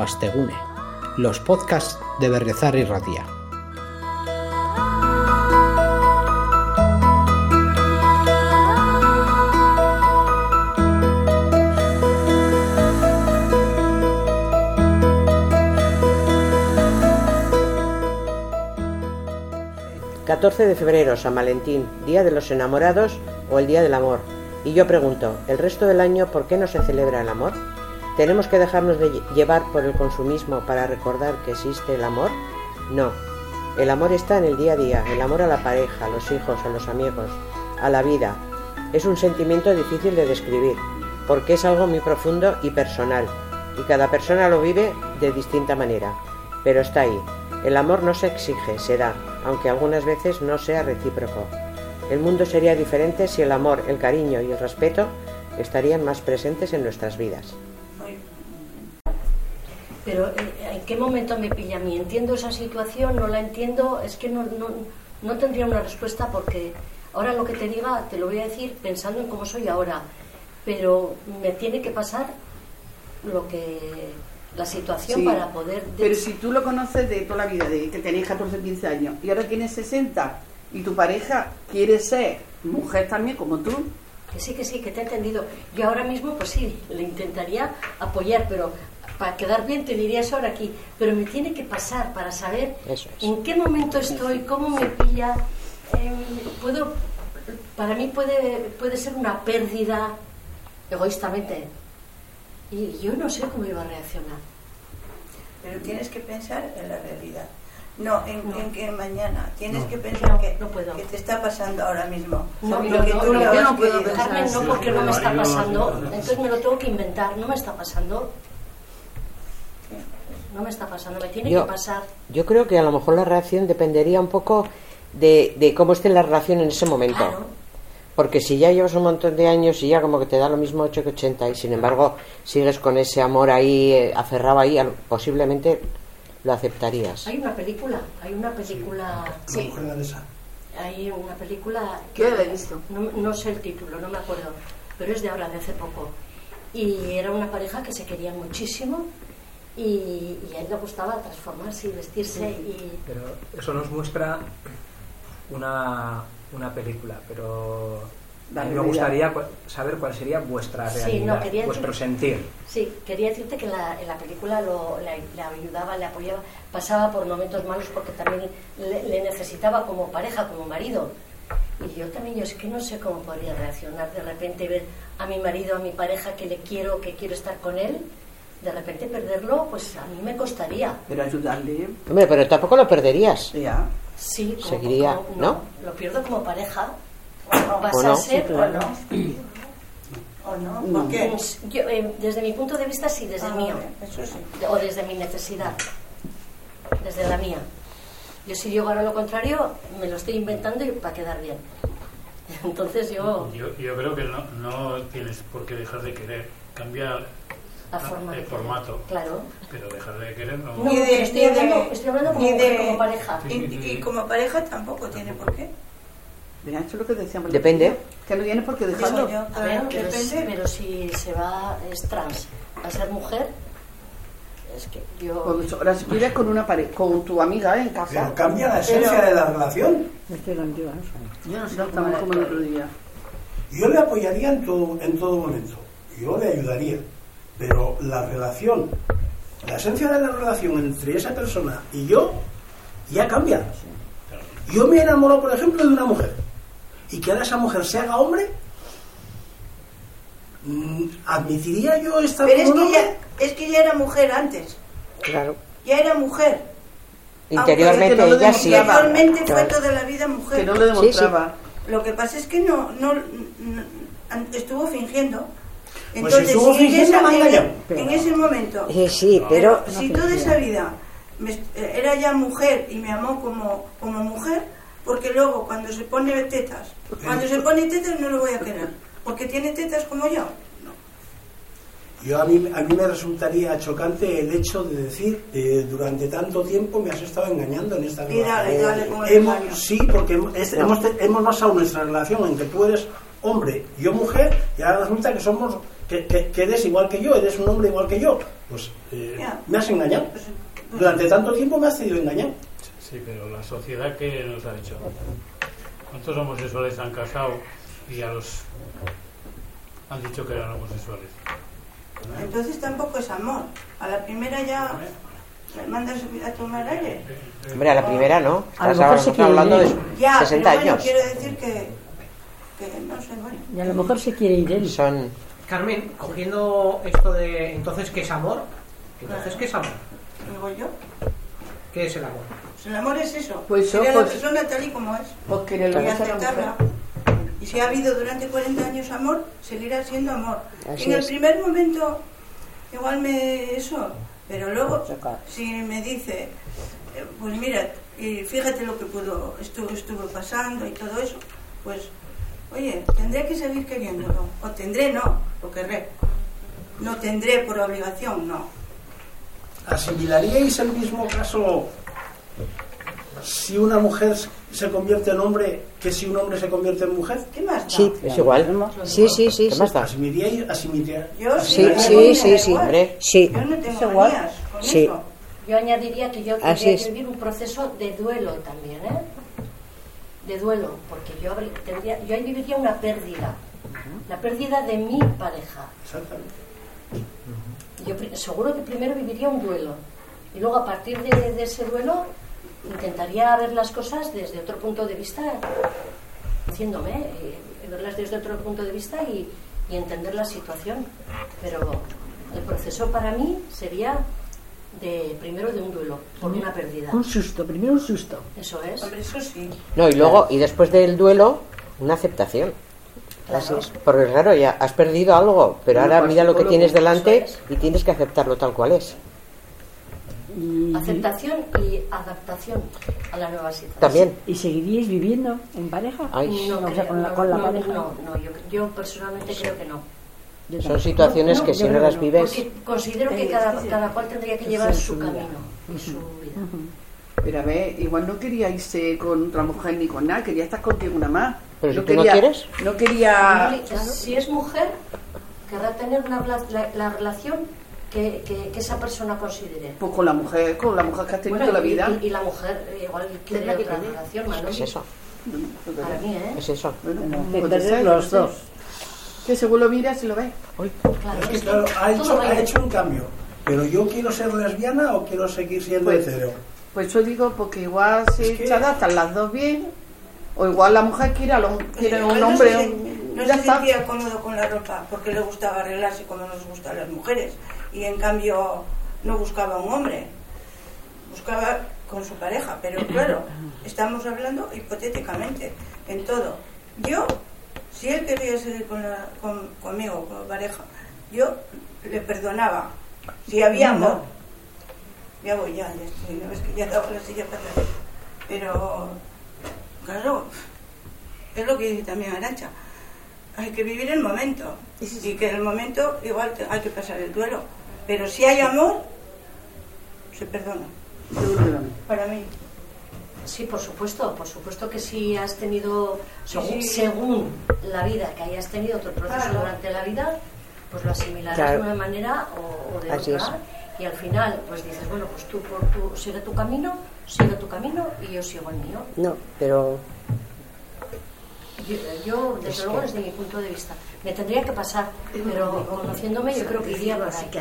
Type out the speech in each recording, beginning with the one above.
Gaztegune, los podcasts de Berriozar y Ratia. ...14 de febrero, San Valentín, Día de los Enamorados o el Día del Amor. Y yo pregunto, ¿el resto del año por qué no se celebra el amor? ¿Tenemos que dejarnos de llevar por el consumismo para recordar que existe el amor? No. El amor está en el día a día, el amor a la pareja, a los hijos, a los amigos, a la vida. Es un sentimiento difícil de describir, porque es algo muy profundo y personal, y cada persona lo vive de distinta manera. Pero está ahí. El amor no se exige, se da, aunque algunas veces no sea recíproco. El mundo sería diferente si el amor, el cariño y el respeto estarían más presentes en nuestras vidas. Pero ¿en qué momento me pilla a mí? ¿Entiendo esa situación? ¿No la entiendo? Es que no tendría una respuesta, porque ahora lo que te diga te lo voy a decir pensando en cómo soy ahora, pero me tiene que pasar la situación, sí, para poder... Pero si tú lo conoces de toda la vida, de que tenías 14, 15 años y ahora tienes 60 y tu pareja quiere ser mujer también como tú... Que sí, que te he entendido. Yo ahora mismo, pues sí, le intentaría apoyar, pero para quedar bien te diría eso ahora aquí. Pero me tiene que pasar para saber en qué momento estoy, cómo me pilla. Para mí puede ser una pérdida egoístamente. Y yo no sé cómo iba a reaccionar. Pero tienes que pensar en la realidad. No en que mañana. Tienes que pensar que te está pasando ahora mismo. No puedo dejarme, no, porque no me está pasando. Entonces me lo tengo que inventar. No me está pasando. Me tiene que pasar. Yo creo que a lo mejor la reacción dependería un poco de cómo esté la relación en ese momento. Claro. Porque si ya llevas un montón de años y ya como que te da lo mismo 8 que 80 y sin embargo sigues con ese amor ahí, aferrado ahí, posiblemente lo aceptarías. Hay una película. Sí. Hay una película que la he visto. No sé el título, no me acuerdo, pero es de ahora, de hace poco. Y era una pareja que se quería muchísimo y a él le gustaba transformarse y vestirse. Pero eso nos muestra una película, pero a mí me gustaría saber cuál sería vuestra realidad, vuestro sentir. Sí, quería decirte que en la película le ayudaba, le apoyaba, pasaba por momentos malos porque también le necesitaba como pareja, como marido. Y yo es que no sé cómo podría reaccionar de repente, ver a mi marido, a mi pareja que quiero estar con él, de repente perderlo, pues a mí me costaría. Pero ayudarle. Hombre, pero tampoco lo perderías. Ya. Sí, seguiría, ¿no? Lo pierdo como pareja. ¿Vas a ser o no? ¿O no? ¿Por qué? Yo, desde mi punto de vista, sí, desde el mío. Eso sí. O desde mi necesidad. Desde la mía. Yo, si digo ahora lo contrario, me lo estoy inventando y para quedar bien. Entonces yo creo que no tienes por qué dejar de querer. Cambia el formato. Claro. Pero dejar de querer no. Estoy hablando como pareja. Y como pareja tampoco tiene por qué. Mira, esto es lo que decíamos. Depende. Que no tienes por qué dejarlo. A ver, pero si es trans, va a ser mujer, es que yo... Pues ahora si vives con una pareja, con tu amiga en casa... Pero cambia la esencia de la relación. Yo no sé, estamos como el otro día. Yo le apoyaría en todo momento. Yo le ayudaría. Pero la relación, la esencia de la relación entre esa persona y yo, ya cambia. Yo me enamoro, por ejemplo, de una mujer. Y que ahora esa mujer se haga hombre, ¿admitiría yo estar con un hombre? Es que ya era mujer antes. Claro. Ya era mujer. Interiormente no ella sí. Interiormente fue toda la vida mujer. Que no lo demostraba. Sí. Lo que pasa es que no estuvo fingiendo. Entonces, pues estuvo fingiendo, en ese momento. Sí, pero si toda esa vida era ya mujer y me amó como mujer, porque luego cuando se pone tetas no lo voy a querer, porque tiene tetas como yo. A mí me resultaría chocante el hecho de decir durante tanto tiempo me has estado engañando en esta relación. Sí, porque hemos basado nuestra relación en que tú eres hombre y yo mujer, y ahora resulta que somos que eres igual que yo, eres un hombre igual que yo, pues me has engañado. Durante tanto tiempo me has tenido engañado. Sí, pero la sociedad, ¿qué nos ha hecho? ¿Cuántos homosexuales han casado y a los han dicho que eran homosexuales? Entonces tampoco es amor. A la primera ya me mandas a tomar aire. Hombre, a la primera no. A lo mejor Estamos hablando de 60 pero años. Quiero decir que no sé, bueno. Y a lo mejor se quiere ir él. Son... Carmen, cogiendo esto de entonces ¿qué es amor? Entonces ¿qué es amor? Digo yo. ¿Qué es el amor? Pues el amor es eso. Pues querer a pues, la persona tal y como es. Pues quererlo Y mucho a la aceptarla. mujer. Y si ha habido durante 40 años amor, seguirá siendo amor. Así En el es. primer momento igual eso, pero luego si me dice, pues mira, y fíjate lo que estuvo pasando y todo eso, pues oye, tendré que seguir queriéndolo, o tendré, no, lo querré, no tendré por obligación, no. ¿Asimilaríais el mismo caso si una mujer se convierte en hombre que si un hombre se convierte en mujer? ¿Qué más da? Sí, es igual. Sí. ¿Qué más da? ¿Asimilaríais? Yo Sí, hombre. Sí. Yo no tengo igual. manías con Sí. eso. Yo añadiría que yo Así tendría es. que vivir un proceso de duelo también, ¿eh? De duelo, porque yo ahí viviría una pérdida, la pérdida de mi pareja. Exactamente. Yo seguro que primero viviría un duelo y luego a partir de ese duelo intentaría ver las cosas desde otro punto de vista, haciéndome, verlas desde otro punto de vista y entender la situación. Pero el proceso para mí sería primero de un duelo, por una pérdida. Un susto, primero un susto. Eso es. Hombre, eso sí. No, y luego, y después del duelo, una aceptación. Así es. Porque claro, ya has perdido algo, pero ahora mira lo que tienes delante y tienes que aceptarlo tal cual es. Aceptación y adaptación a la nueva situación. También. ¿Y seguiríais viviendo en pareja? Ay. No, O sea, creo, con la no, pareja. no, yo personalmente creo que no. Yo Son también. situaciones que yo si no creo las no. vives... Porque considero que cada cual tendría que llevar su camino y su vida. Pero a ver, igual no quería irse con otra mujer ni con nada, quería estar contigo una más. Pero si tú no quieres... No quería... Si es mujer, querrá tener la relación que esa persona considere. Pues con la mujer que has tenido toda la vida. Y la mujer igual quiere la que otra tiene. relación, Manoli. Es eso. Para mí, ¿eh? Es eso. Bueno, De puede perder ser, los puede dos. ser. Que según lo miras y lo ves. Claro, Es que esto- claro, todo va ha bien. hecho un cambio. Pero yo quiero ser lesbiana o quiero seguir siendo Pues- hetero. Pues yo digo, porque igual se Es que- se adaptan las dos bien, o igual la mujer quiere Pero un no hombre, no ya se está. sentía cómodo con la ropa porque le gustaba arreglarse como nos gusta a las mujeres y en cambio no buscaba un hombre, buscaba con su pareja, pero claro, estamos hablando hipotéticamente en todo. Yo, si él quería seguir conmigo como pareja, yo le perdonaba si había amor. Ya voy, ya estoy, no es que ya he dado la silla para atrás. Pero claro, es lo que dice también Arantxa, hay que vivir el momento y que en el momento igual hay que pasar el duelo, pero si hay amor se perdona, para mí. Sí, por supuesto que si has tenido, Sí. según la vida que hayas tenido otro proceso Claro. durante la vida, pues lo asimilarás Claro. de una manera o de Así otra. Y al final, pues dices, bueno, pues tú sigue tu camino y yo sigo el mío. No, pero... Yo desde luego, desde mi punto de vista, me tendría que pasar, pero conociéndome yo creo que iría por ahí.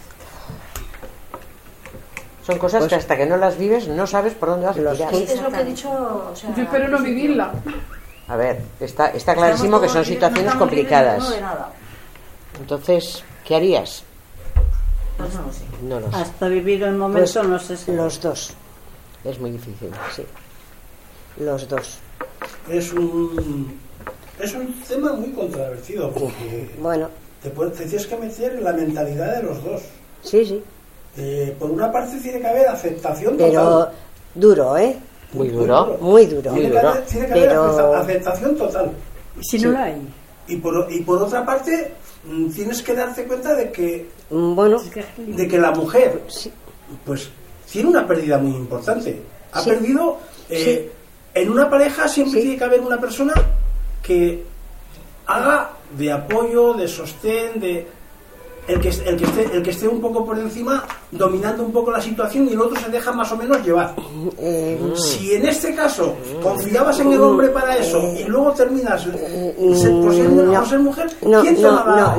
Son cosas que hasta que no las vives no sabes por dónde vas a tirar. Es lo que he dicho. O sea, Yo espero no vivirla. A ver, está clarísimo que son situaciones complicadas. Entonces, ¿qué harías? Pues no lo sé. No lo sé. Hasta vivir el momento, Pues, no sé si... Los dos. Es muy difícil. Sí. Los dos. Es un tema muy controvertido porque Bueno, te tienes que meter en la mentalidad de los dos. sí. Por una parte tiene que haber aceptación total. Pero duro, ¿eh? Muy duro. Muy duro. Tiene que haber Pero... aceptación total. ¿Y si no la hay? Y por otra parte, tienes que darte cuenta de que Bueno, la mujer sí. pues tiene una pérdida muy importante. Ha Sí. perdido... Sí. En una pareja siempre Sí. tiene que haber una persona que haga de apoyo, de sostén, de el que esté un poco por encima, dominando un poco la situación, y el otro se deja más o menos llevar. Si en este caso confiabas en el hombre para eso y luego terminas por ser mujer, ¿quién toma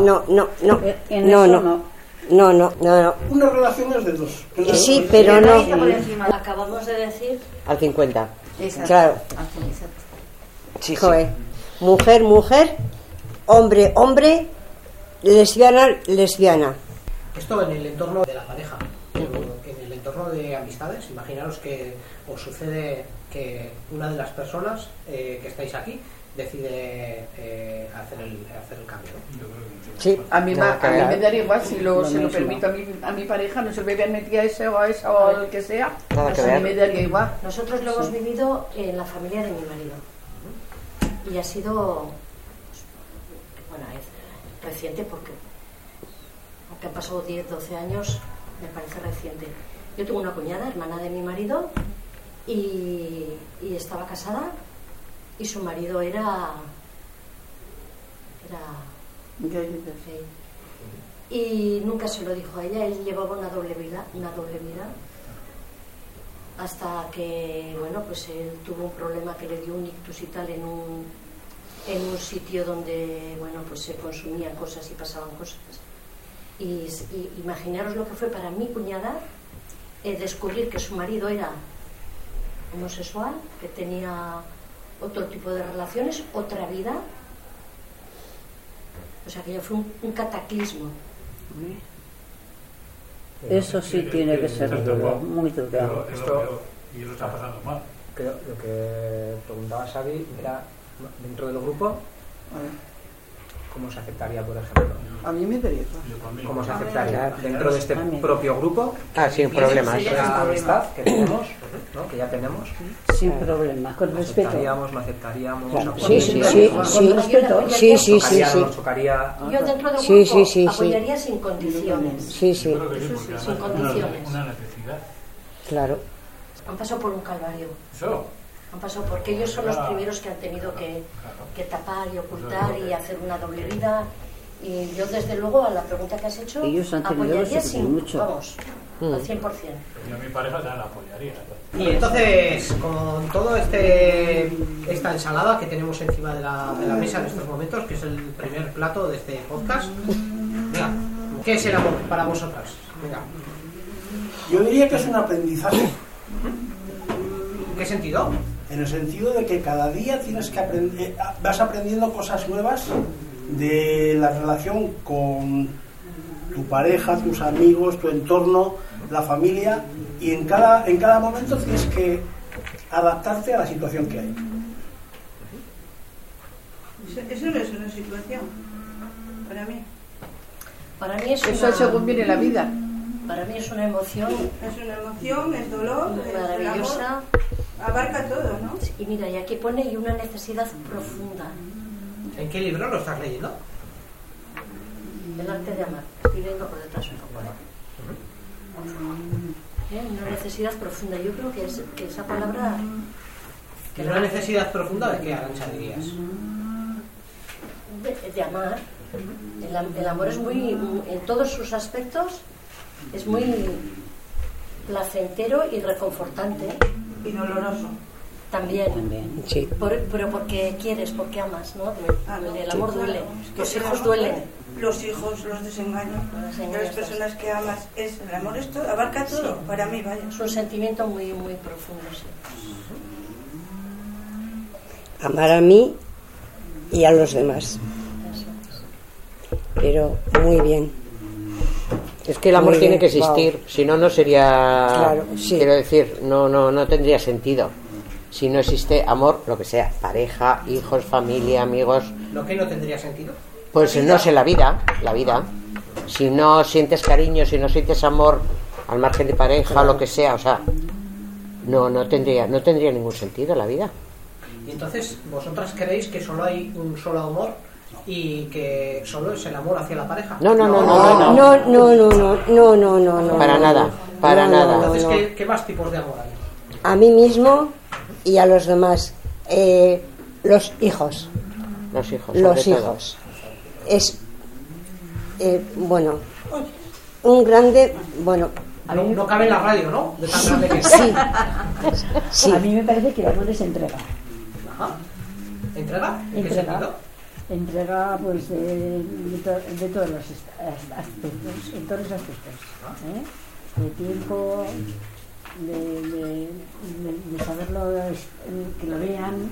No. Una relación es de dos. Sí, pero no. Acabamos de decir al 50. Exacto. Claro. Sí. Joder. Mujer, hombre, lesbiana. Esto en el entorno de la pareja, pero en el entorno de amistades, imaginaros que os sucede que una de las personas que estáis aquí decide hacer el cambio, ¿no? Sí. A mí me daría igual si se lo permito a mi pareja, no se me metía a ese o a esa o al que sea, pues a mí me daría igual. Nosotros lo hemos vivido en la familia de mi marido y ha sido, bueno, es reciente porque aunque han pasado 10, 12 años, me parece reciente. Yo tengo una cuñada, hermana de mi marido, y estaba casada, y su marido era gay. Y nunca se lo dijo a ella, él llevaba una doble vida, hasta que, bueno, pues él tuvo un problema que le dio un ictus y tal en un sitio donde, bueno, pues se consumían cosas y pasaban cosas. Y imaginaros lo que fue para mi cuñada descubrir que su marido era homosexual, que tenía otro tipo de relaciones, otra vida. O sea, que ya fue un cataclismo. Eso sí tiene que ser duro, muy duro. Y lo está pasando mal. Creo lo que preguntaba Xavi era, dentro del grupo, ¿cómo se aceptaría, por ejemplo? A mí me daría ¿Cómo se aceptaría dentro de este propio grupo? Sin problemas. La amistad que tenemos, ¿no? Que ya tenemos. Sin problemas, con respeto. ¿Aceptaríamos, no aceptaríamos? Claro. Sí. Con respeto. Sí. ¿Nos chocaría? Yo dentro del grupo apoyaría sin condiciones. Sí. Sin condiciones. Una necesidad. Claro. Han pasado por un calvario. Eso. Han pasado porque ellos son los primeros que han tenido que tapar y ocultar y hacer una doble vida. Y yo, desde luego, a la pregunta que has hecho, ellos han tenido apoyaría mucho. Vamos, al 100%. Yo a mi pareja también la apoyaría. Y entonces, con todo esta ensalada que tenemos encima de la mesa en estos momentos, que es el primer plato de este podcast, venga, ¿qué es el amor para vosotras? Venga. Yo diría que es un aprendizaje. ¿En qué sentido? En el sentido de que cada día tienes que aprender, vas aprendiendo cosas nuevas de la relación con tu pareja, tus amigos, tu entorno, la familia, y en cada momento tienes que adaptarte a la situación que hay. Eso no es una situación para mí. Para mí es eso según viene la vida. Para mí es una emoción. Es una emoción, es dolor, maravillosa. Es amor, abarca todo, ¿no? Y mira, y aquí pone y una necesidad profunda. ¿En qué libro lo estás leyendo? El arte de amar. Estoy leyendo por detrás un poco. Una necesidad profunda. Yo creo que esa palabra. ¿Que una necesidad profunda de qué, Arantxa, dirías? De amar. El amor es muy, en todos sus aspectos, es muy placentero y reconfortante. Y doloroso. También. Sí. Pero porque quieres, porque amas, ¿no? El amor duele. Los hijos duelen. Los hijos, los desengaños. Las personas que amas. El amor es todo, abarca todo. Sí. Para mí, vaya. Es un sentimiento muy, muy profundo, sí. Amar a mí y a los demás. Pero muy bien. Es que el amor tiene que existir, si no, no sería. Claro, sí. Quiero decir, no tendría sentido. Si no existe amor, lo que sea, pareja, hijos, familia, amigos. ¿Lo que no tendría sentido? Pues no sé, la vida. Si no sientes cariño, si no sientes amor, al margen de pareja, claro, lo que sea, o sea, no tendría ningún sentido la vida. Y entonces, ¿vosotras creéis que solo hay un solo amor y que solo es el amor hacia la pareja? No. Para nada. Entonces, ¿qué más tipos de amor hay? A mí mismo y a los demás. Los hijos. Los hijos. es, bueno, un grande, bueno... No cabe en la radio, ¿no? De tan grande que es. Sí. Sí. A mí me parece que el amor es entrega. Ajá. ¿Entrega? ¿En qué Entrega. sentido? Entrega, pues, de todos los aspectos, en todos los aspectos. De tiempo, de saberlo, que lo vean.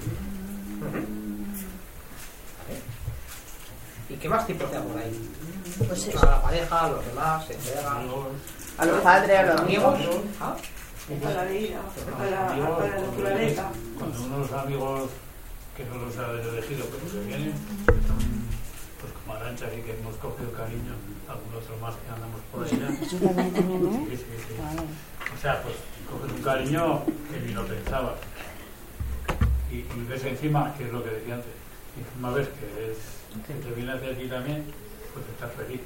¿Y qué más tipos de amor hay? Pues a la pareja, a los demás, se entrega A los padres, a los amigos. A la vida, a la naturaleza. Cuando unos amigos que no los ha elegido, pero que vienen, están pues como Arancha y que hemos cogido cariño, algún otro más que andamos por allá. ¿Eso también, no? Sí. O sea, pues coges un cariño que ni lo pensabas. Y ves encima, que es lo que decía antes, y encima ves que te viene hacia ti también, pues estás feliz.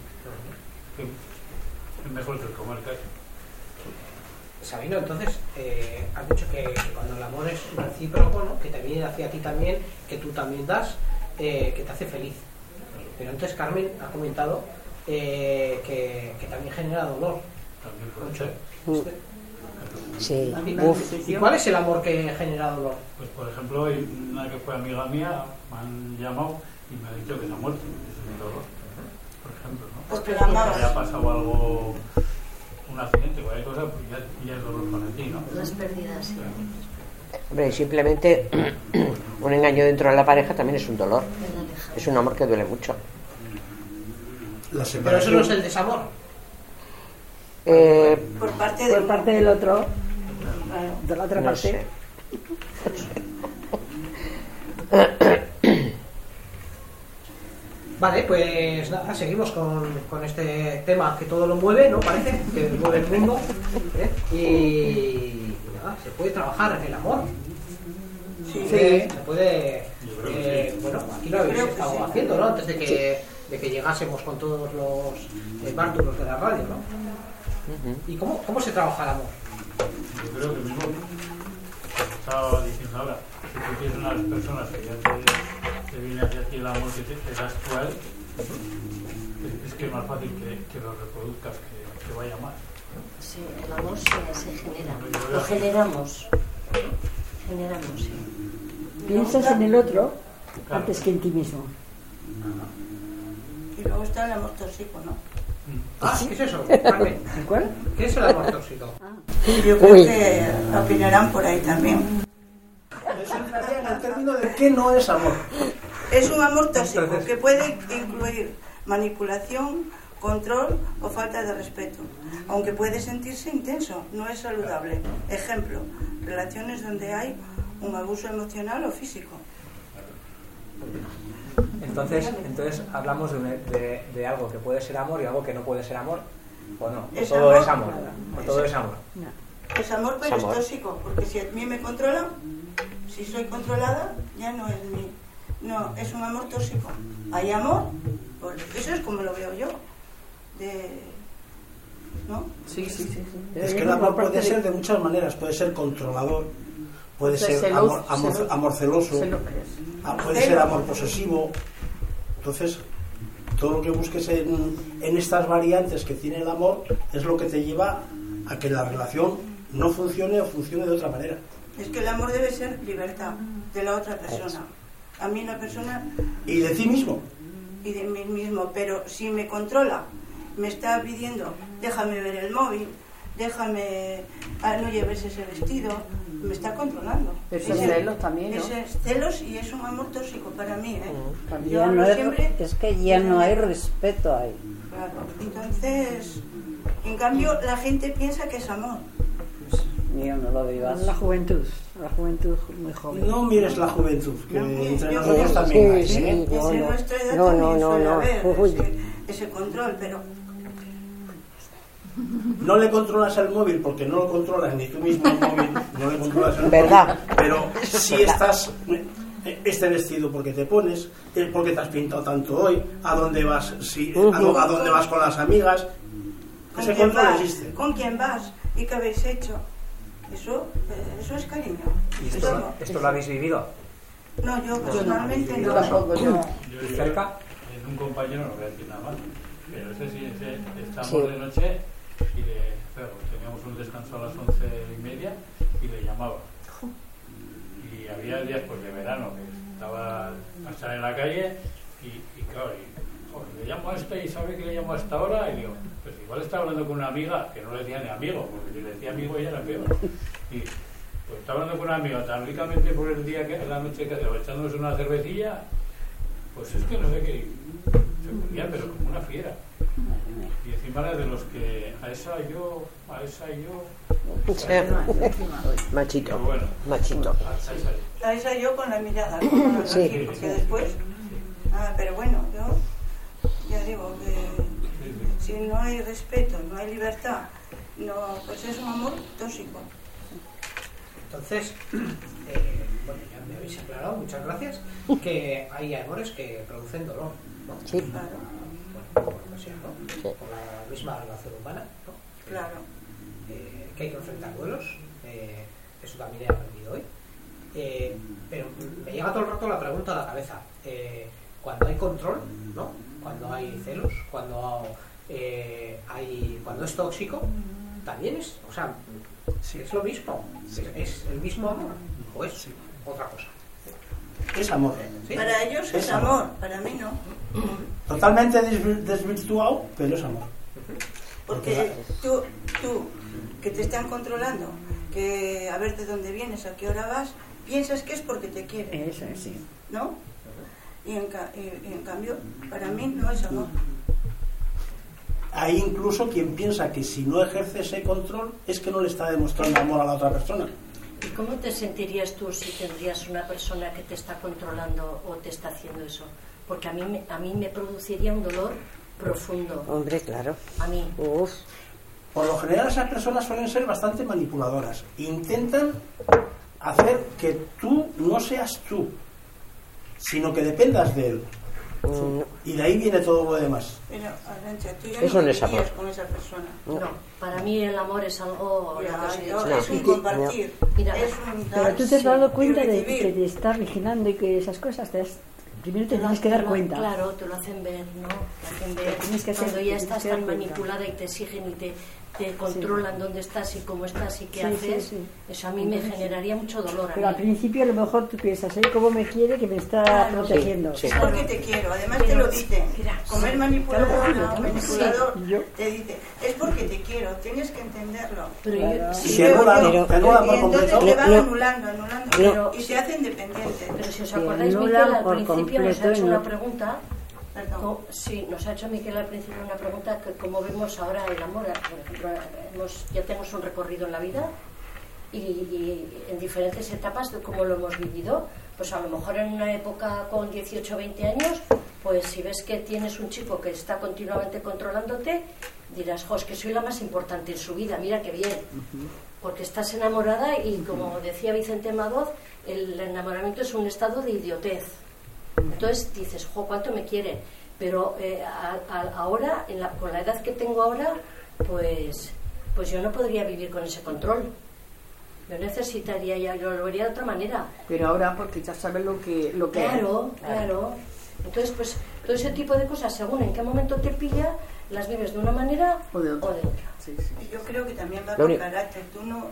Es mejor que el comer casi. Sabino, entonces, has dicho que cuando el amor es recíproco, ¿no? Que te viene hacia ti también, que tú también das, que te hace feliz. Pero entonces Carmen ha comentado que también genera dolor. También puede ser. Sí. ¿Y cuál es el amor que genera dolor? Pues por ejemplo, hay una que fue amiga mía, me han llamado y me ha dicho que se ha muerto. Eso es un dolor, por ejemplo, ¿no? Porque la amabas. Si haya pasado algo, un accidente o cualquier cosa, pues ya es dolor para ti, ¿no? Las pérdidas, sí. Hombre, simplemente un engaño dentro de la pareja también es un dolor. Es un amor que duele mucho. Pero eso no es el desamor. Por parte del otro, de la otra no parte. sé. Vale, pues nada, seguimos con este tema que todo lo mueve, ¿no? Parece que mueve el mundo. Y nada, se puede trabajar en el amor. Sí. Se puede. Bueno, aquí lo habéis estado haciendo, ¿no? Antes de que llegásemos con todos los bártulos de la radio, ¿no? ¿Y cómo se trabaja el amor? Yo creo que mismo, como estaba diciendo ahora, si tú tienes unas personas que ya te viene hacia ti el amor que te das tú a él, es que es más fácil que lo reproduzcas, que vaya más. Sí, el amor se genera. Lo generamos. Sí. Piensas en el otro antes que en ti mismo. Y luego está el amor tóxico, ¿no? ¿Qué es eso, Carmen? ¿Cuál? ¿Qué es el amor tóxico? Yo creo que opinarán por ahí también. En el término de qué no es amor. Es un amor tóxico que puede incluir manipulación, control o falta de respeto, aunque puede sentirse intenso, no es saludable. Ejemplo, relaciones donde hay un abuso emocional o físico. Entonces hablamos de algo que puede ser amor y algo que no puede ser amor, ¿o no? ¿O ¿Es todo amor? es amor? ¿O todo es amor? Es amor, pero es tóxico, porque si a mí me controlan, si soy controlada, ya no es no, es un amor tóxico. Hay amor, pues eso es como lo veo yo. ¿No? Sí. Es que el amor puede ser de muchas maneras. Puede ser controlador, puede ser amor celoso, puede ser amor posesivo. Entonces, todo lo que busques en estas variantes que tiene el amor es lo que te lleva a que la relación no funcione o funcione de otra manera. Es que el amor debe ser libertad de la otra persona. A mí la persona... Y de ti mismo. Y de mí mismo, pero si me controla, me está pidiendo, déjame ver el móvil, déjame, no lleves ese vestido, me está controlando. Eso es celos también, ¿no? Es celos y es un amor tóxico para mí, Ya no es que ya no hay respeto ahí. Claro, entonces, en cambio, la gente piensa que es amor. Yo no lo veo así. La juventud muy joven. No mires la juventud, que entre yo nosotros creo también hay. En nuestra edad también suele haber ese control, pero... No le controlas el móvil porque no lo controlas ni tú mismo el móvil, no le controlas el ¿verdad? móvil, pero si estás este vestido porque te pones, porque te has pintado tanto hoy, a dónde vas, a dónde vas con las amigas, ese control existe. ¿Con quién vas? ¿Y qué habéis hecho? Eso es cariño. ¿Y esto lo habéis vivido? No, yo personalmente no. Tampoco yo. ¿Y cerca? en un compañero, no voy a decir nada más, pero ese sí, estamos Sí. de noche y teníamos un descanso a las 11:30 y le llamaba. Y había días pues de verano que estaba a estar en la calle y claro, joder, le llamo a este y sabe que le llamo a esta hora y digo, pues igual está hablando con una amiga que no le decía ni amigo, porque si le decía amigo ella era peor. Y pues está hablando con una amiga tan ricamente por el día que la noche que o echándose una cervecilla, pues es que no sé qué, se ponía pero como una fiera. Y encima era de los que a esa yo Machito, pero bueno, machito. hasta esa yo. A esa yo con la mirada, ¿no? Sí. Porque después... pero bueno, yo ya digo que si no hay respeto, no hay libertad, no, pues es un amor tóxico. Entonces, bueno, ya me habéis aclarado, muchas gracias, que hay amores que producen dolor, ¿no? Sí. Claro, Bueno, por lo que sea, ¿no? Sí. Por la misma relación humana, ¿no? claro. Que hay que enfrentar duelos, eso también he aprendido hoy. Pero me llega todo el rato la pregunta a la cabeza, cuando hay control, ¿no? Cuando hay celos, cuando es tóxico, también es, o sea, es lo mismo, es el mismo amor o es otra cosa. Es amor. ¿Sí? Para ellos es amor, para mí no. Totalmente desvirtuado, pero es amor. Porque tú, que te están controlando, que a ver de dónde vienes, a qué hora vas, piensas que es porque te quieren, Eso es, sí. ¿no? Y en cambio, para mí no es amor. Hay incluso quien piensa que si no ejerce ese control es que no le está demostrando amor a la otra persona. ¿Y cómo te sentirías tú si tendrías una persona que te está controlando o te está haciendo eso? Porque a mí me produciría un dolor profundo. Hombre, claro. A mí. Uf. Por lo general esas personas suelen ser bastante manipuladoras. Intentan hacer que tú no seas tú, sino que dependas de él. Y de ahí viene todo lo demás. Pero, Arantxa, tú ya Eso no no es amor. vivirías con esa persona. No, para mí el amor es algo... Ya, lo que os he yo- dicho. es un compartir. Mira, es un Pero dar tú te has y dado cuenta de recibir. que te está vigilando y que esas cosas primero te tienes que dar cuenta. Claro, te lo hacen ver, ¿no? Te hacen ver Tienes que hacer- cuando ya tienes estás que dar tan cuenta. manipulada y te exigen y te controlan dónde estás y cómo estás y qué Sí, haces. sí, sí. Eso a mí me generaría mucho dolor. Pero A al mí. principio a lo mejor tú piensas, ¿cómo me quiere que me está Claro, protegiendo? sí. Es porque te quiero, además te lo dicen. Como el manipulador, Sí. Yo- te dice, es porque te quiero, tienes que entenderlo. Pero yo, Si sí, se veo anula, yo, te anula y por entonces completo. te van No, anulando, pero- y se hacen dependientes. pero si os Te acordáis, anulan Miquel al por principio nos ha completo hecho y no- una pregunta. Perdón. Sí, nos ha hecho Miquel al principio una pregunta que como vemos ahora el amor, por ejemplo, ya tenemos un recorrido en la vida y en diferentes etapas de cómo lo hemos vivido, pues a lo mejor en una época con 18 o 20 años, pues si ves que tienes un chico que está continuamente controlándote, dirás, jo, es que soy la más importante en su vida, mira qué bien, porque estás enamorada y como decía Vicente Madoz, el enamoramiento es un estado de idiotez. Entonces dices, jo, cuánto me quiere, pero ahora, con la edad que tengo ahora, pues yo no podría vivir con ese control. Yo necesitaría, yo lo vería de otra manera. Pero ahora porque ya sabes lo que Claro. Entonces, pues todo ese tipo de cosas, según en qué momento te pilla, las vives de una manera o de otra. Sí. Yo creo que también va Lo por único- carácter. Tú no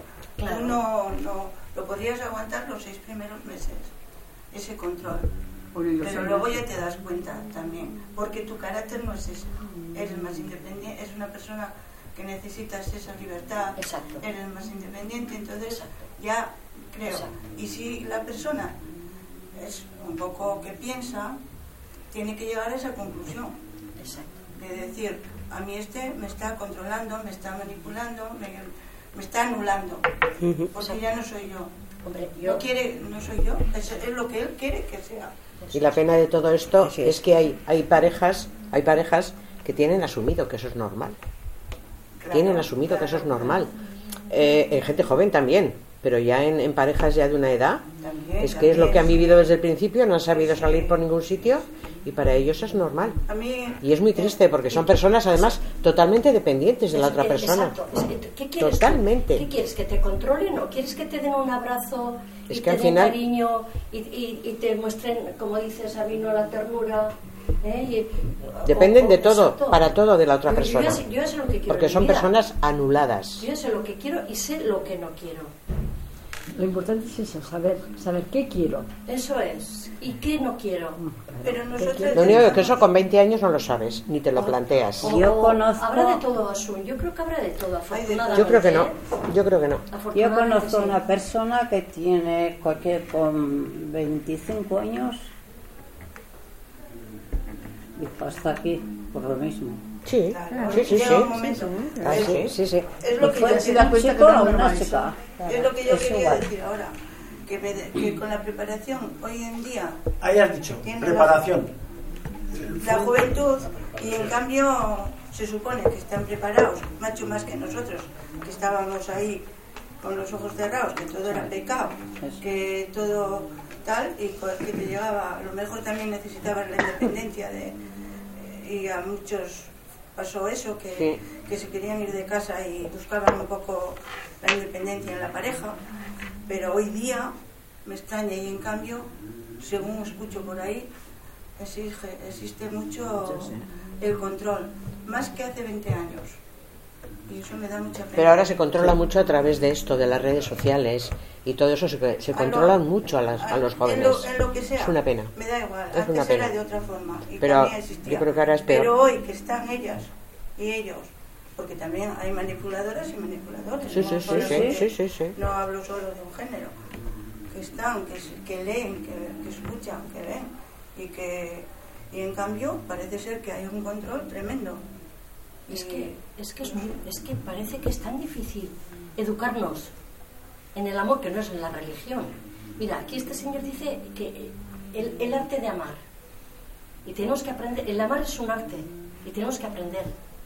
lo podrías aguantar los 6 primeros meses, ese control. Pero luego ya te das cuenta también, porque tu carácter no es ese. Eres más independiente, es una persona que necesitas esa libertad. Exacto. Eres más independiente, entonces Exacto. ya creo. Exacto. Y si la persona es un poco que piensa, tiene que llegar a esa conclusión. Exacto. De decir, a mí me está controlando, me está manipulando, me está anulando, porque ya no soy yo. Hombre, No soy yo, es lo que él quiere que sea. Y la pena de todo esto es que hay parejas que tienen asumido que eso es normal. Tienen asumido que eso es normal. En gente joven también, pero ya en parejas ya de una edad, es que es lo que han vivido desde el principio, no han sabido salir por ningún sitio y para ellos es normal. Y es muy triste porque son personas además totalmente dependientes de la otra persona. Exacto. ¿Qué quieres? Totalmente. ¿Qué quieres? ¿Que te controlen o quieres que te den un abrazo Es y que te al den final- cariño y te muestren, como dice Sabino, la ternura? Dependen de todo, para todo de la otra persona. Yo ya sé lo que quiero porque en son mi vida. personas anuladas. Yo ya sé lo que quiero y sé lo que no quiero. Lo importante es eso, saber qué quiero. Eso es. ¿Y qué no quiero? Pero nosotros... Lo único que eso con 20 años no lo sabes, ni te lo planteas. Yo conozco... Habrá de todo, Asun. Yo creo que habrá de todo, afortunadamente. Yo creo que no. Yo creo que no. Yo conozco una persona que tiene con 25 años y hasta aquí, por lo mismo. Sí, Claro, sí, sí, llega sí. un momento. Ah, sí, sí, sí. Es lo que Fue yo si quería da cuenta decir que ahora, no una chica. es lo que yo Es quería igual. decir ahora. Que con la preparación hoy en día, Ahí has dicho, Tiene preparación. la juventud, y en cambio se supone que están preparados, mucho más que nosotros, que estábamos ahí con los ojos cerrados, que todo era pecado, que todo tal, y que te llegaba, a lo mejor también necesitabas la independencia y a muchos pasó eso, que se querían ir de casa y buscaban un poco la independencia en la pareja, pero hoy día me extraña, y en cambio, según escucho por ahí, existe mucho el control, más que hace 20 años, y eso me da mucha pena. Pero ahora se controla mucho a través de esto, de las redes sociales, y todo eso se controlan mucho a los jóvenes. En lo que sea, es una pena. me da igual, Es una antes era pena. de otra forma, y Pero también existía. yo creo que ahora es peor. Pero hoy que están ellas y ellos, porque también hay manipuladoras y manipuladores, Sí, no, sí, sí, solamente- sí. no hablo solo de un género, que están, que leen, que escuchan, que ven, y en cambio parece ser que hay un control tremendo. Es que parece que es tan difícil educarnos en el amor, que no es en la religión. Mira, aquí este señor dice que el arte de amar, y tenemos que aprender. El amar es un arte y tenemos que aprender.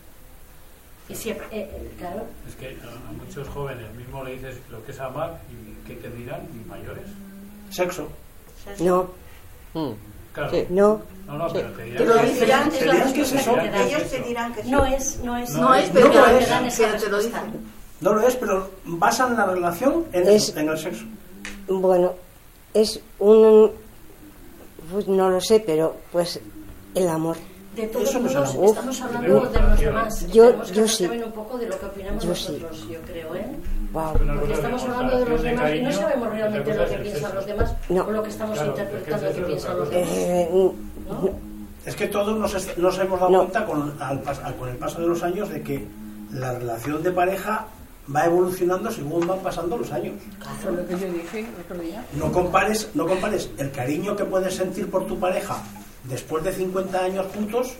Y siempre, claro. Es que a muchos jóvenes mismo le dices lo que es amar y ¿qué te dirán? ¿Y mayores? Sexo. No. Claro. Sí. No. No, pero te Te lo dirán. dirán, que es eso. ellos te dirán que sí. No es, pero pero lo te es, dan esa pero te lo respuesta. dicen. No lo es, pero basan la relación en el sexo. Bueno, es un... Pues no lo sé, pero pues el amor. De todos Eso me modos, suena. estamos hablando de los demás. Yo Tenemos que hablar sí. también un poco de lo que opinamos Yo sí. nosotros, yo creo, ¿eh? Wow. Porque estamos hablando de los demás y no sabemos realmente lo que piensan los demás No. o lo que estamos Claro, interpretando es que que es piensan los otra demás. ¿No? Es que todos nos hemos dado No. cuenta con el paso de los años de que la relación de pareja va evolucionando según van pasando los años. Eso es lo que yo dije el otro día. No compares el cariño que puedes sentir por tu pareja después de 50 años juntos.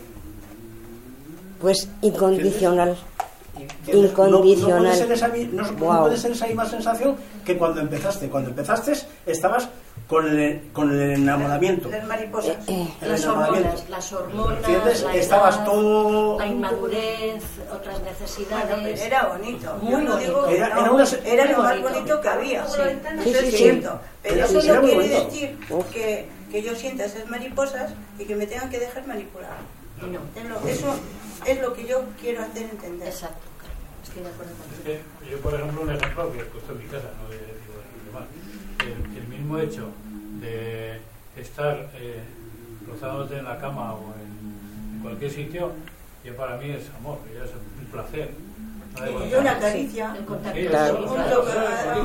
Pues incondicional. ¿Entiendes? Incondicional. No puede ser no Wow. puede ser esa misma sensación que cuando empezaste. Cuando empezaste estabas con el enamoramiento. Las mariposas. El Las enamoramiento. hormonas, ¿Entiendes? la Estabas edad, todo... la inmadurez, otras Bueno, necesidades. pero era bonito. Muy Yo no digo bonito. que Era no, una- era lo muy más bonito. bonito que había. Sí. Eso Sí, es sí, cierto. Pero Era- eso era no muy quiere bonito. decir que yo sienta esas mariposas y que me tengan que dejar manipular. Y no. Eso es lo que yo quiero hacer entender. Exacto, claro. Estoy de acuerdo Es contigo. que yo, por ejemplo, un ejemplo que he puesto en mi casa, no de los demás. El mismo hecho de estar rozándote en la cama o en cualquier sitio, ya para mí es amor, ya es un placer. Da igual. Y una caricia. El contacto. Sí, Claro. Un Claro. toque,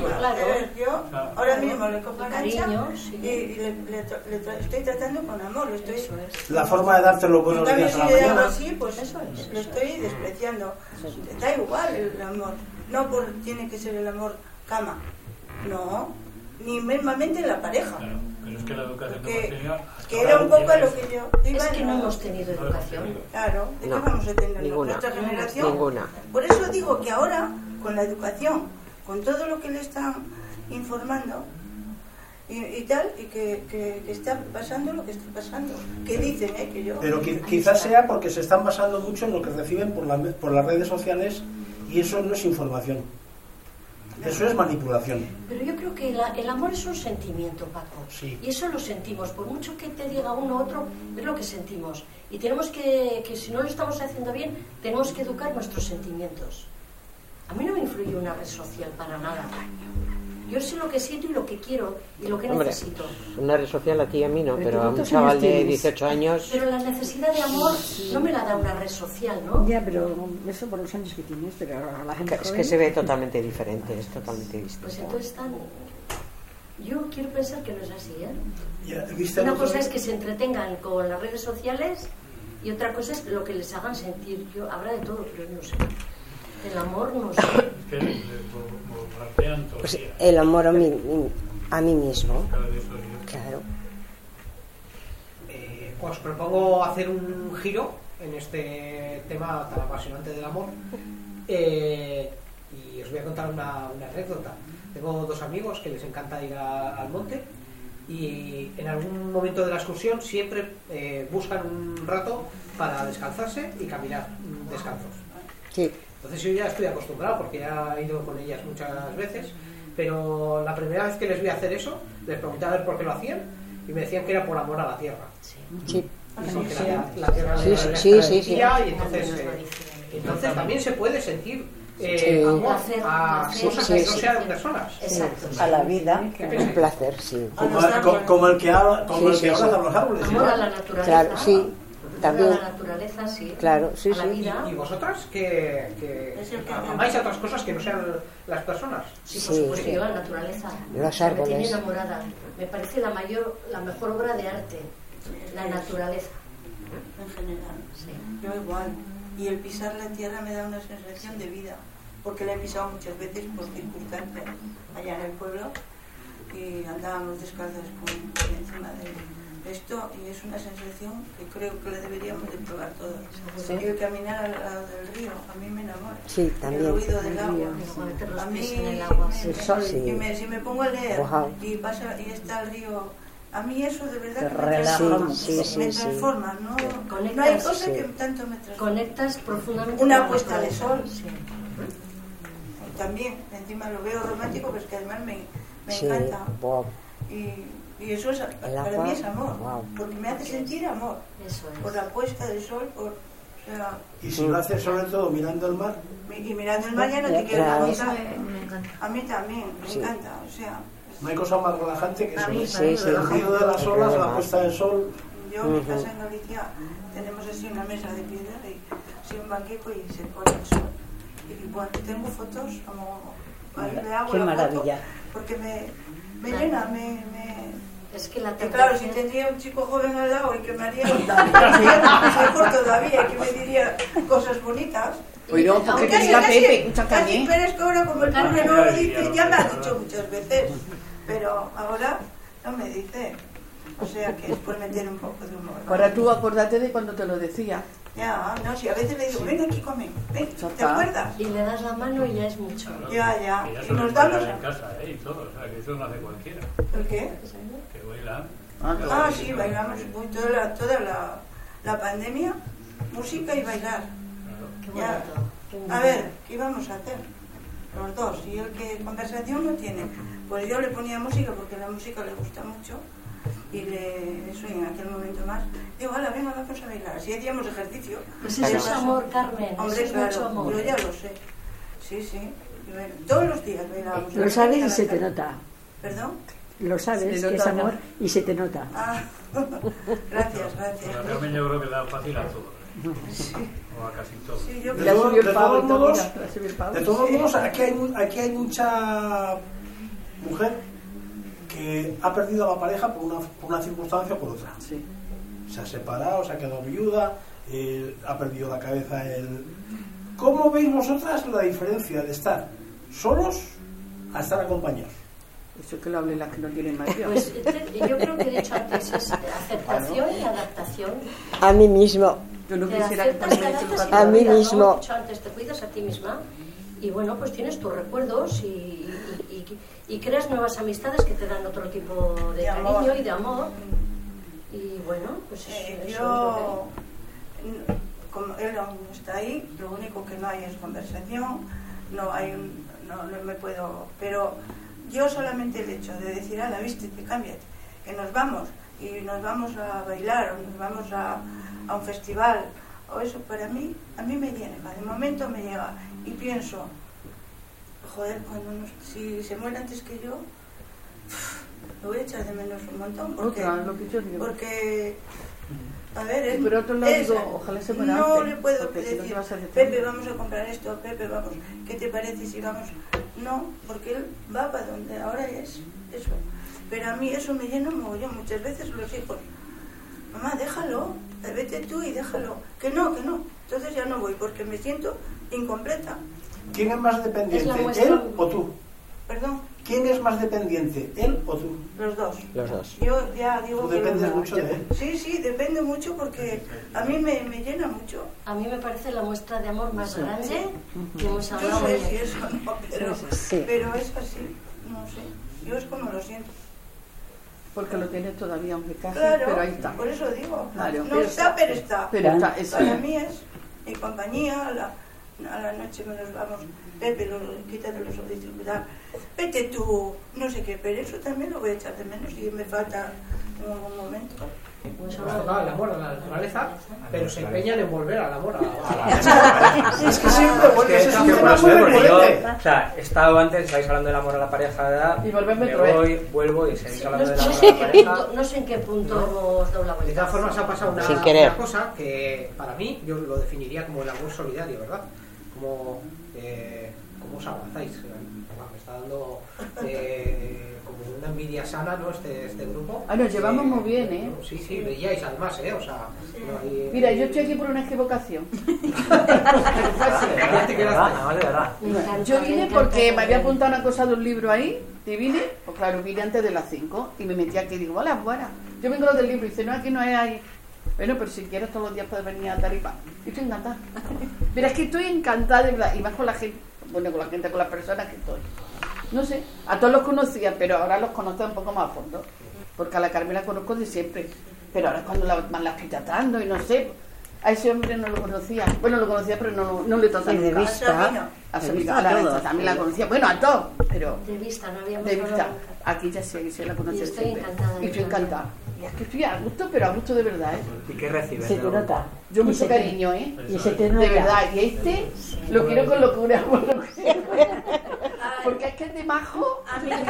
yo ahora mismo le cojo El cancha cariño, sí. y estoy tratando con amor, lo estoy. Eso es. La forma de darte los En buenos cambio, días si a la le hago mañana. así, pues Eso es. lo estoy despreciando. Da igual el amor. No tiene que ser el amor cama. No. Ni mismamente la pareja. Claro, pero es que la educación que Que, hemos tenido. que era un poco a lo que yo iba. Es que no hemos tenido educación. Claro, ¿de qué No, vamos a tener ninguna. nuestra generación? Ninguna. Por eso digo que ahora, con la educación, con todo lo que le están informando y tal, y que está pasando lo que está pasando, que dicen, que yo... Pero quizás sea porque se están basando mucho en lo que reciben por las redes sociales, y eso no es información. Eso es manipulación. Pero yo creo que el amor es un sentimiento, Paco. Sí. Y eso lo sentimos. Por mucho que te diga uno u otro, es lo que sentimos. Y tenemos que si no lo estamos haciendo bien, tenemos que educar nuestros sentimientos. A mí no me influye una red social para nada. Yo sé lo que siento y lo que quiero y lo que Hombre, necesito. una red social a ti y a mí no, pero a un ¿cuántos chaval años de tienes? 18 años... Pero la necesidad de amor no me la da una red social, ¿no? Ya, pero eso por los años que tienes, pero a la gente Es joven... que se ve totalmente diferente, es totalmente distinto. Pues entonces yo quiero pensar que no es así, ¿eh? Ya, ¿viste Una el otro cosa día? es que se entretengan con las redes sociales y otra cosa es lo que les hagan sentir. Habrá de todo, pero no sé. El amor no sé. Que le plantean todo el Pues día. el amor a mí mismo. Cada vez eso es. Claro. Os propongo hacer un giro en este tema tan apasionante del amor y os voy a contar una anécdota. Tengo dos amigos que les encanta ir al monte y en algún momento de la excursión siempre buscan un rato para descalzarse y caminar descalzos. Sí. Entonces yo ya estoy acostumbrado porque ya he ido con ellas muchas veces, pero la primera vez que les vi hacer eso, les pregunté a ver por qué lo hacían y me decían que era por amor a la tierra. Sí. Y porque la tierra Sí, les sí, transmitía, sí. y entonces también se puede sentir Sí. amor a cosas que no sean personas. Exacto. A la vida. Un placer, sí. Como el que habla, como Sí, el que sí, abraza sí. los árboles. Amor a la naturaleza. Claro, sí. También. A la naturaleza, sí. Claro, sí, A la sí. vida. ¿Y vosotras que amáis a otras cosas que no sean las personas? Sí, por supuesto, yo la naturaleza. Los Me árboles. tiene enamorada. Me parece la mejor obra de arte. La naturaleza. En general. Sí. Yo igual. Y el pisar la tierra me da una sensación de vida. Porque la he pisado muchas veces por circunstancias allá en el pueblo y andábamos descalzas por encima de esto y es una sensación que creo que la deberíamos de probar todos. Sí. Y el caminar al lado del río a mí me enamora. Sí, también. El ruido del agua. Meter los A mí pies en el agua. me- El sol, y sí. si me pongo a leer Wow. y está el río, a mí eso de verdad Te que me relaja transforma, mucho. Sí, sí, me sí. transforma, no Conectas, hay cosa sí. que tanto me transforma. Conectas profundamente Una con la puesta de naturaleza. sol. Sí. También, encima lo veo romántico, pero es que además me Sí. encanta. Wow. Y eso es, para agua, mí es amor, wow. porque me hace sentir amor Eso es. por la puesta del sol, o sea, Y si lo haces sobre todo mirando el mar, y mirando el mar ya no te quiero Claro. contar. Me encanta. A mí también, me Sí. encanta, o sea, no hay cosa más relajante que eso. mí ¿eh? Sí, sí. El ruido de las olas, la puesta del sol. yo en mi casa en Galicia tenemos así una mesa de piedra y así un banquito y se pone el sol. Y bueno, tengo fotos como ahí le hago Qué la maravilla. foto porque me llena, me Es que la que claro, si temperatura- tendría un chico joven al lado y que me haría mejor todavía, que me diría cosas bonitas. Pero porque Aunque te diga casi- Pepe, escucha casi, también. pero es que ahora como el Claro. padre no lo dice, ya me ha dicho muchas veces, pero ahora no me dice. O sea que es por meter un poco de humor. Ahora tú acuérdate de cuando te lo decía. Ya, no, si a veces le digo, ven aquí, come, ven, ¿te está. acuerdas? Y le das la mano y ya es mucho. Ya, Que y suelen nos damos bailar en casa, y todo, o sea, que eso no hace cualquiera. ¿El qué? Que bailan. Ah, sí, bailamos muy toda la pandemia, música y bailar. Qué Ya. bonito. A ver, ¿qué íbamos a hacer? Los dos. Y el que conversación no tiene. Pues yo le ponía música porque la música le gusta mucho. Y eso en aquel momento más. Digo, hala, venga, vamos a bailar. Así hacíamos ejercicio. Pues eso es amor, Carmen. Hombre, Eso es claro, mucho amor. yo ya lo sé. Sí, sí. Y bueno, todos los días bailábamos. Lo sabes y se te nota. ¿Perdón? Lo sabes Se que nota, es ¿no? amor y se te nota. Ah, gracias, gracias. Bueno, Carmen yo creo que da fácil a todo. O a casi todo. Sí, yo De Le ha todos- subido de el pavo todos y todo, modos- mira, le ha subido el pavo. De todos modos, aquí hay mucha mujer que ha perdido a la pareja por una circunstancia o por otra. Sí. Se ha separado, se ha quedado viuda, ha perdido la cabeza. ¿Cómo veis vosotras la diferencia de estar solos a estar acompañados? Eso que lo hable las que no tienen marido. Pues yo creo que he dicho antes es aceptación y adaptación. A mí mismo. Yo no Te quisiera que aceptas, te también adaptas y A te mí cuidas, ¿no? mismo. He dicho antes, te cuidas a ti misma y bueno, pues tienes tus recuerdos y creas nuevas amistades que te dan otro tipo de amor. cariño y de amor. Y bueno, pues eso es lo como él aún está ahí, lo único que no hay es conversación, no me puedo, pero yo solamente el hecho de decir, ala, vístete, cámbiate, que nos vamos y nos vamos a bailar o nos vamos a un festival o eso, a mí me llena, de momento me llega y pienso, joder, si se muere antes que yo, lo voy a echar de menos un montón. Porque, lo que yo digo. Porque, a ver, pero otro lado digo, ojalá se muera no antes, le puedo porque si no decir, te vas a Pepe, vamos a comprar esto, Pepe, vamos, ¿qué te parece si vamos? No, porque él va para donde ahora es eso. Pero a mí eso me llena un mogollón. Muchas veces los hijos, mamá, déjalo, vete tú y déjalo. Que no. Entonces ya no voy porque me siento incompleta. ¿Quién es más dependiente, él o tú? ¿Perdón? ¿Quién es más dependiente, él o tú? Los dos. Los dos. Yo ya digo ¿Tú que dependes mucho de él? Sí, depende mucho porque a mí me llena mucho. A mí me parece la muestra de amor más grande que hemos Yo hablado. sé si eso no, pero es así, no sé. Yo es como lo siento. Porque lo tienes todavía, aunque casi, Claro, pero ahí está. por eso digo. Claro, No está, pero está. Pero está, eso. Para mí es mi compañía, a la noche me los vamos, Pepe, quítate los audífonos, vete tú, no sé qué, pero eso también lo voy a echar de menos y me falta en algún momento. Pues ha tocado el amor a la naturaleza, pero se empeñan en volver al amor a la Es que siempre vuelves, es un tema muy recurrente. O sea, he estado antes, estáis hablando del amor a la pareja, y volverme me otra vez. voy, vuelvo y seguís hablando del amor No a sé la en qué pareja. punto, no sé en qué punto hemos dado la De vuelta. todas formas ha pasado Sin querer. una cosa que para mí yo lo definiría como el amor solidario, ¿verdad? Como ¿cómo os abrazáis? Me está dando como una envidia sana, ¿no? Este grupo. Nos llevamos muy bien, ¿eh? Sí, veíais además, ¿eh? O sea, no hay... Mira, yo estoy aquí por una equivocación. Verdad. Yo vine porque me había apuntado una cosa de un libro ahí y vine, pues claro, vine antes de las 5 y me metí aquí y digo, hola, buena. Yo vengo del libro y dice, no, aquí no es ahí. Bueno, pero si quieres todos los días puedes venir a Tarifa. Y estoy encantada. Mira, es que estoy encantada de verdad. Y más con la gente, bueno, con la gente, con las personas que estoy. No sé, a todos los conocía, pero ahora los conozco un poco más a fondo. Porque a la Carmen la conozco de siempre. Pero ahora es cuando la estoy tratando y no sé. A ese hombre no lo conocía. Bueno, lo conocía, pero no le trataba de nunca. vista. A su De amiga, vista a la todos. esta también la conocía. Bueno, a todos, pero De vista, no habíamos de vista. hablado nunca. Aquí ya sé, se la conoce Y estoy siempre. encantada, Y estoy yo encantada. Y es que estoy a gusto, pero a gusto de verdad, ¿eh? ¿Y qué recibes? Se te nota. Yo Y mucho se te- cariño, ¿eh? Y se te nota. De verdad. Y este lo quiero con locura. Porque es que es de majo. A mí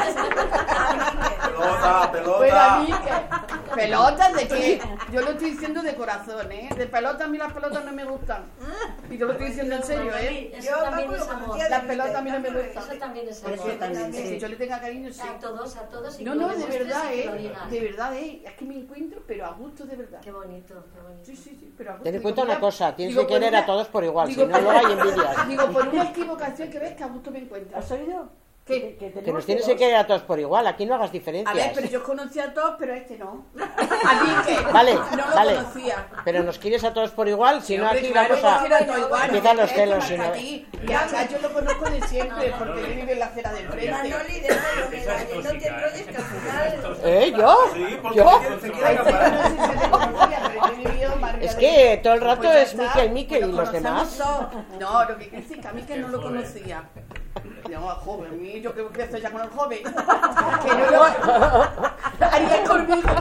Pelota. Pelotas de qué? Yo lo estoy diciendo de corazón, ¿eh? De pelotas, a mí las pelotas no me gustan. Y yo lo estoy diciendo en serio, ¿eh? Eso también es amor. Las pelotas a mí no me gustan. Eso también es Eso amor. también, Que sí. yo le tenga cariño, sí. A todos. Y No, que lo de demuestres verdad, y que lo digas. de verdad, es que me encuentro, pero a gusto de verdad. Qué bonito, qué bonito. Sí, pero a gusto. Ten en Digo, cuenta una mira, cosa, tienes digo, que por querer una- a todos por igual, digo, si no por- luego hay envidias. Digo, por una equivocación que ves que a gusto me encuentro. ¿Has oído? ¿Qué? Que nos tienes que querer a todos por igual, aquí no hagas A ver, diferencias. pero yo conocí a todos, pero a este no. A mí que Vale, no lo vale. conocía. Pero nos quieres a todos por igual, si no Hombre, aquí claro, vamos a... yo quiero a todos igual, empiezan no los es celos, como sino- aquí. Y acá yo lo conozco de siempre, porque él vive en la acera del frente. Manoli, déjalo, que no te enrolles, que al final... ¿Yo? Sí, porque ¿Yo? te quiere A este acaparar. no sé si se le conocía, pero yo he vivido en Madrid. Es que todo el rato Pues ya es está, Miquel y pues los lo demás. conocemos todos. No, lo que quiero decir que a mí que no lo conocía. No, joven, a mí yo creo que estoy ya con el joven. Que no lo haría conmigo.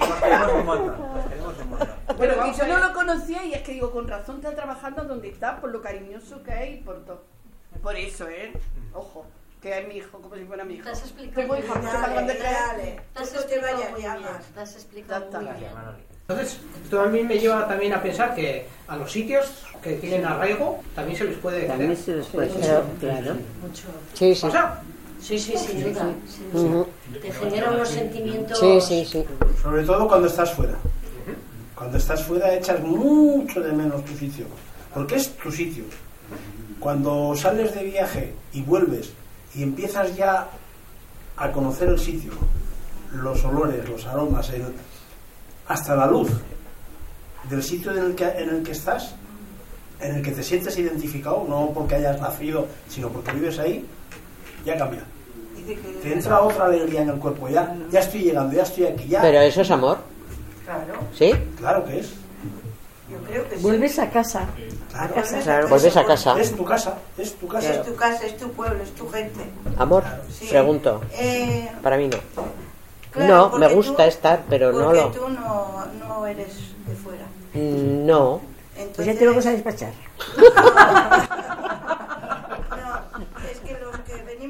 Pero que yo no lo conocía y es que digo, con razón está trabajando donde está, por lo cariñoso que es y por todo. Por eso, ojo, que es mi hijo, como si fuera mi hijo. Te has explicado Tengo muy hija bien. mucho más grande que él. Dale, Te has tú te explicado vayas muy ya bien. más. Te has explicado muy bien. Entonces, esto a mí me lleva también a pensar que a los sitios que tienen arraigo también se les puede También querer. se les puede Claro. Mucho. Sí, sí. O sea, Sí, sin duda. Ujú. Te genera unos sentimientos. Sí. Sobre todo cuando estás fuera. Cuando estás fuera echas mucho de menos tu sitio. Porque es tu sitio. Cuando sales de viaje y vuelves y empiezas ya a conocer el sitio, los olores, los aromas, hasta la luz del sitio en el que estás, en el que te sientes identificado, no porque hayas nacido, sino porque vives ahí, ya cambia. Te entra otra alegría en el cuerpo, ya estoy llegando, ya estoy aquí, ya. Pero eso es amor, Claro, ¿sí? Claro que es. yo creo que sí. Vuelves a casa. Claro, Claro, vuelves a casa. Es tu casa, es tu casa. Es tu casa, es tu pueblo, es tu gente. ¿Amor? Sí. Pregunto. Para mí no. Claro, No, me porque gusta tú- estar, pero no porque lo... tú no eres de fuera. No. Entonces, Pues ya te vamos a despachar. No, es que los que venimos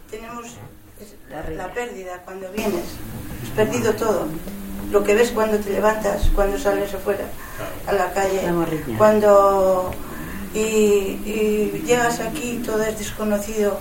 tenemos la pérdida cuando vienes. Has perdido todo. Lo que ves cuando te levantas, cuando sales afuera a la calle, cuando y llegas aquí, todo es desconocido,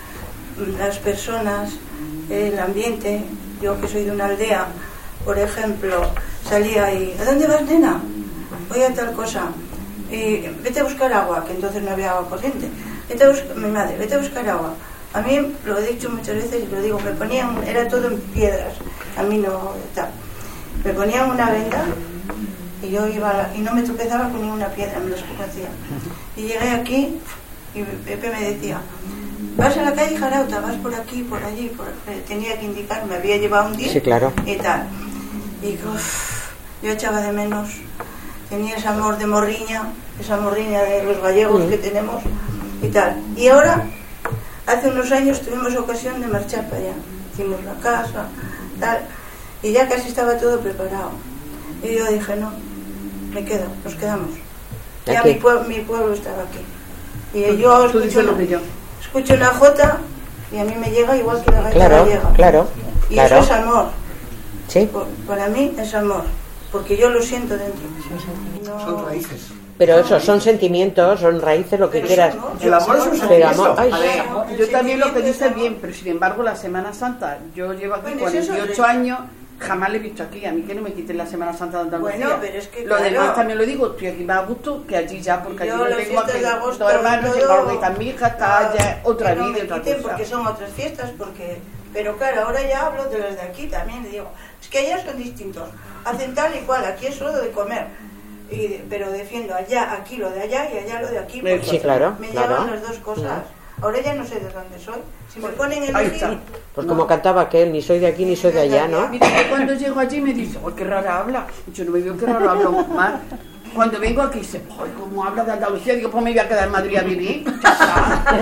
las personas, el ambiente. Yo que soy de una aldea, por ejemplo, salía y ¿a dónde vas, nena? Voy a tal cosa. Y vete a buscar agua, que entonces no había agua corriente. Mi madre, vete a buscar agua. A mí, lo he dicho muchas veces y lo digo, me ponían, era todo en piedras, a mí no tal. Me ponían una venda y yo iba y no me tropezaba con ninguna piedra, me lo escocía. Y llegué aquí y Pepe me decía, vas a la calle Jarauta, vas por aquí, por allí, tenía que indicar, me había llevado un día, sí, claro, y tal. Y yo echaba de menos, tenía ese amor de morriña, esa morriña de los gallegos que tenemos y tal. Y ahora, hace unos años tuvimos ocasión de marchar para allá, hicimos la casa, tal, y ya casi estaba todo preparado. Y yo dije, no, me quedo, nos quedamos. Ya mi pueblo estaba aquí. Y yo escucho una jota y a mí me llega igual que la gaita gallega. Claro, y eso es amor. Sí. Para mí es amor, porque yo lo siento dentro. No. Son raíces. Pero eso, son sentimientos, son raíces, lo que quieras. El amor es un sentimiento. Yo también lo que dices bien, pero sin embargo la Semana Santa, yo llevo aquí 48 años, jamás le he visto aquí. A mí que no me quiten la Semana Santa de Andalucía. Bueno, pero es que lo demás también lo digo, estoy aquí más a gusto que allí ya, porque yo allí no tengo aquí dos hermanos, y está mi hija, está ya otra vida, otra cosa. Porque son otras fiestas, pero claro, ahora ya hablo de los de aquí también, le digo, es que allá son distintos, hacen tal y cual, aquí es solo de comer. Pero defiendo allá, aquí lo de allá y allá lo de aquí, porque sí, claro, me llevan las dos cosas. Ahora ya no sé de dónde soy. Si me ponen el elegir, pues como cantaba aquel, ni soy de aquí ni soy de allá, ¿no? Mira, que cuando llego allí me dice, ¡ay, qué rara habla! Yo no me digo qué raro hablo más. Cuando vengo aquí dice, ¡ay, cómo habla de Andalucía! Digo, pues me voy a quedar en Madrid a vivir. Ya está.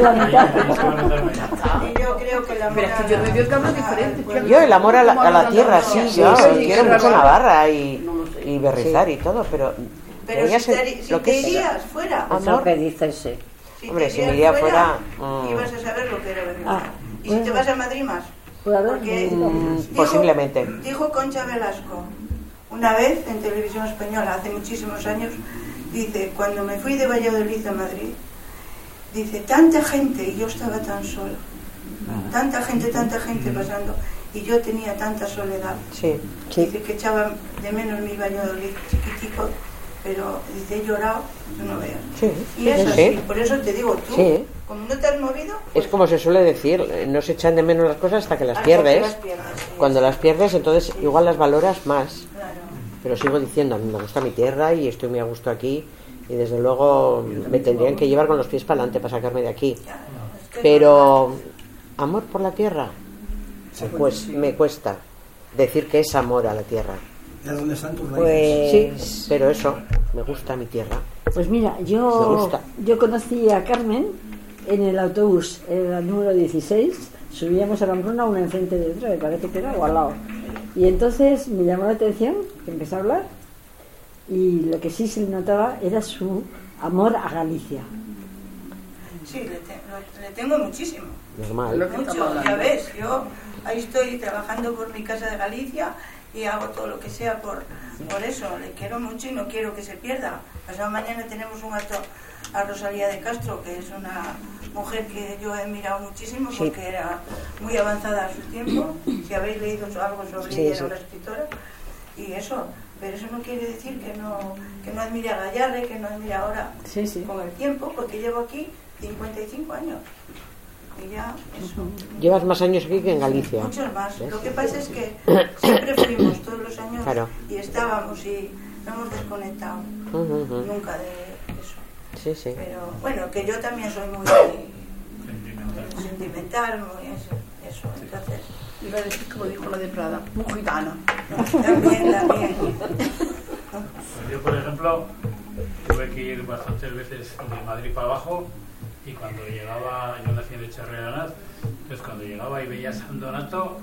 Y yo creo que el amor. Pero es que yo me veo que hablo diferente. Yo el amor a la tierra, sí, yo quiero mucho Navarra y Berrizar y todo, pero si te irías fuera, es lo que dices, sí. Hombre, si me iría fuera, ibas a saber lo que era Berrizar. Y si te vas a Madrid más, porque posiblemente. Dijo Concha Velasco una vez en Televisión Española, hace muchísimos años, dice, cuando me fui de Valladolid a Madrid, dice, tanta gente y yo estaba tan sola, tanta gente pasando, y yo tenía tanta soledad. Dice que echaba de menos mi Valladolid chiquitico, pero dice, he llorado, tú no veas. Y es así, por eso te digo, tú, como no te has movido, pues, es como se suele decir, no se echan de menos las cosas hasta que las pierdes. Cuando las pierdes, entonces igual las valoras más. Pero sigo diciendo, a mí me gusta mi tierra y estoy muy a gusto aquí, y desde luego me tendrían que llevar con los pies para adelante para sacarme de aquí. Pero amor por la tierra, pues me cuesta decir que es amor a la tierra. ¿De dónde están tus raíces? Sí, pero eso, me gusta mi tierra. Pues mira, yo conocí a Carmen en el autobús, era el número 16, subíamos a Pamplona una enfrente de otra, me parece que era o al lado. Y entonces me llamó la atención, que empezó a hablar, y lo que sí se le notaba era su amor a Galicia. Sí, le tengo muchísimo. Normal. Mucho, ya ves, yo ahí estoy trabajando por mi Casa de Galicia y hago todo lo que sea por eso. Le quiero mucho y no quiero que se pierda. Pasado mañana tenemos un acto a Rosalía de Castro, que es una mujer que yo he admirado muchísimo porque era muy avanzada a su tiempo. Si habéis leído algo sobre ella, era una escritora. Y eso, pero eso no quiere decir que no admire a Gallarre, que no admire ahora con el tiempo, porque llevo aquí 55 años. Y ya, eso. Llevas más años aquí que en Galicia. Muchos más. ¿Ves? Lo que pasa es que siempre fuimos todos los años y estábamos y no hemos desconectado nunca de eso. Sí. Pero bueno, que yo también soy muy sentimental, muy eso. Entonces, iba a decir como dijo la de Prada, muy gitana. También. Yo, por ejemplo, tuve que ir bastantes veces de Madrid para abajo, y cuando llegaba, yo nací en Echarreganaz, pues cuando llegaba y veía San Donato,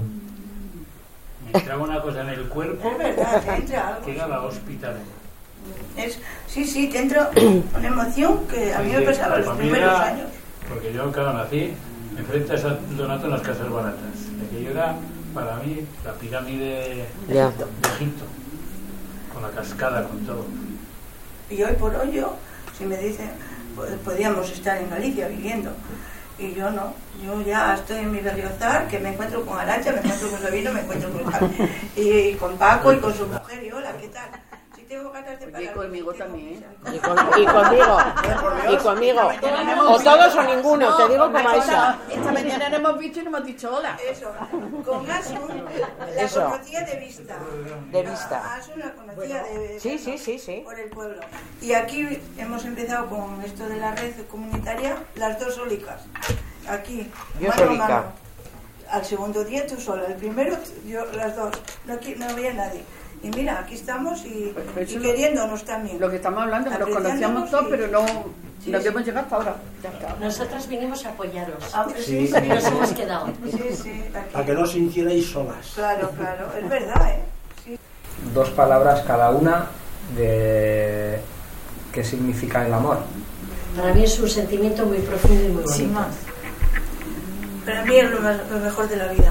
me entraba una cosa en el cuerpo. Es verdad, te entra algo. Que era la hospital. Sí, te entra una emoción que a mí me pasaba los primeros años. Porque yo, claro, nací enfrente a San Donato en las casas baratas. Aquello era, para mí, la pirámide de Egipto, con la cascada, con todo. Y hoy por hoy yo, si me dicen, podríamos estar en Galicia viviendo, y yo no, yo ya estoy en mi berriozar, que me encuentro con Arantxa, me encuentro con Sabino, me encuentro con Javi, y con Paco y con su mujer, y hola, ¿qué tal? Si tengo ganas de parar, y conmigo también. Y conmigo. O todos o ninguno, te digo como Aisha. Esta mañana no hemos visto y no hemos dicho hola. Eso, con Asun la conocía de vista. De vista. Asun la conocía de Sí. por el pueblo. Y aquí hemos empezado con esto de la red comunitaria, las dos solicas. Aquí, yo mano a solica. mano. Al segundo día tú sola, el primero yo las dos, no había nadie. Y mira, aquí estamos y queriéndonos también. Lo que estamos hablando, que nos conocíamos todos, pero no habíamos llegado hasta ahora. Ya está. Nosotras vinimos a apoyaros. Sí. Y nos hemos quedado. Sí, aquí. Para que no os sintierais solas. Claro, es verdad, ¿eh? Sí. 2 palabras cada una de qué significa el amor. Para mí es un sentimiento muy profundo y muy bonito. Sin más. Para mí es lo mejor de la vida.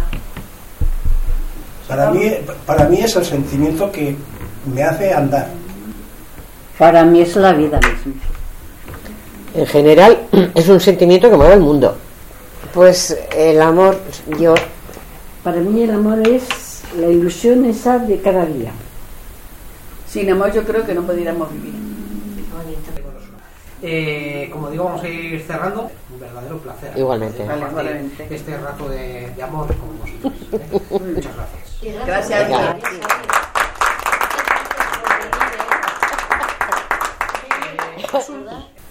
Para mí es el sentimiento que me hace andar. Para mí es la vida misma. En general, es un sentimiento que mueve el mundo. Pues el amor, Para mí el amor es la ilusión esa de cada día. Sin amor yo creo que no pudiéramos vivir. Como digo, vamos a ir cerrando. Un verdadero placer. Igualmente. Este rato de amor con vosotros. Muchas gracias. Gracias.